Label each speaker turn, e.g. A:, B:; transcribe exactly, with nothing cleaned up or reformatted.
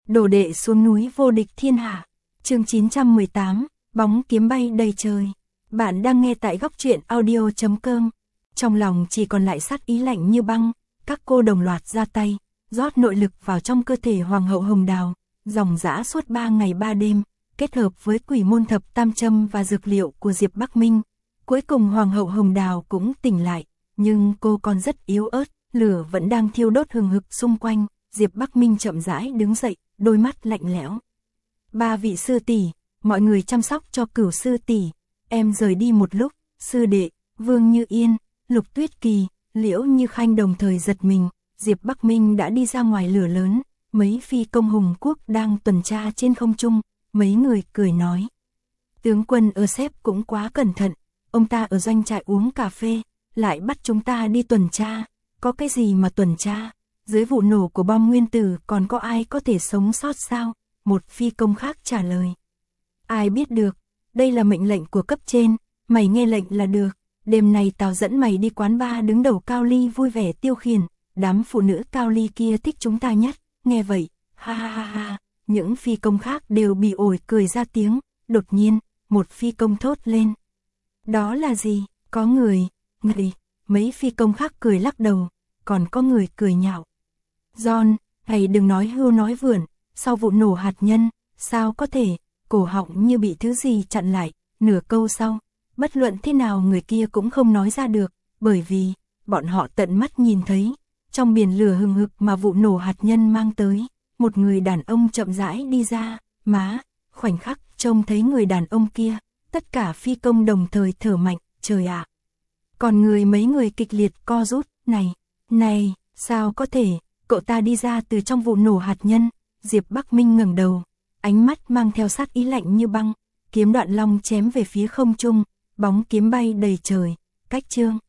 A: Đồ đệ xuống núi vô địch thiên hạ. Chương chín trăm mười tám, bóng kiếm bay đầy trời. Bạn đang nghe tại góc truyện audio chấm com. Trong lòng chỉ còn lại sát ý lạnh như băng, các cô đồng loạt ra tay, rót nội lực vào trong cơ thể Hoàng hậu Hồng Đào, dòng dã suốt ba ngày ba đêm, kết hợp với quỷ môn thập tam châm và dược liệu của Diệp Bắc Minh. Cuối cùng Hoàng hậu Hồng Đào cũng tỉnh lại, nhưng cô còn rất yếu ớt, lửa vẫn đang thiêu đốt hừng hực xung quanh. Diệp Bắc Minh chậm rãi đứng dậy, đôi mắt lạnh lẽo. Ba vị sư tỷ, mọi người chăm sóc cho Cửu sư tỷ, em rời đi một lúc. Sư đệ, Vương Như Yên, Lục Tuyết Kỳ, Liễu Như Khanh đồng thời giật mình. Diệp Bắc Minh đã đi ra ngoài lửa lớn, mấy phi công Hùng Quốc đang tuần tra trên không trung. Mấy người cười nói, tướng quân ở xếp cũng quá cẩn thận, ông ta ở doanh trại uống cà phê, lại bắt chúng ta đi tuần tra. Có cái gì mà tuần tra? Dưới vụ nổ của bom nguyên tử còn có ai có thể sống sót sao? Một phi công khác trả lời. Ai biết được, đây là mệnh lệnh của cấp trên, mày nghe lệnh là được. Đêm nay tao dẫn mày đi quán bar đứng đầu Cao Ly vui vẻ tiêu khiển, đám phụ nữ Cao Ly kia thích chúng ta nhất. Nghe vậy, ha ha ha ha, những phi công khác đều bị ổi cười ra tiếng. Đột nhiên, một phi công thốt lên. Đó là gì? Có người, người, mấy phi công khác cười lắc đầu, còn có người cười nhạo. John, hãy đừng nói hưu nói vượn, sau vụ nổ hạt nhân, sao có thể, cổ họng như bị thứ gì chặn lại. Nửa câu sau, bất luận thế nào người kia cũng không nói ra được, bởi vì, bọn họ tận mắt nhìn thấy, trong biển lửa hừng hực mà vụ nổ hạt nhân mang tới, một người đàn ông chậm rãi đi ra. Má, khoảnh khắc trông thấy người đàn ông kia, tất cả phi công đồng thời thở mạnh, trời ạ. Còn người mấy người kịch liệt co rút, này, này, sao có thể, cậu ta đi ra từ trong vụ nổ hạt nhân. Diệp Bắc Minh ngẩng đầu, ánh mắt mang theo sát ý lạnh như băng, kiếm đoạn long chém về phía không trung, bóng kiếm bay đầy trời. Cách chương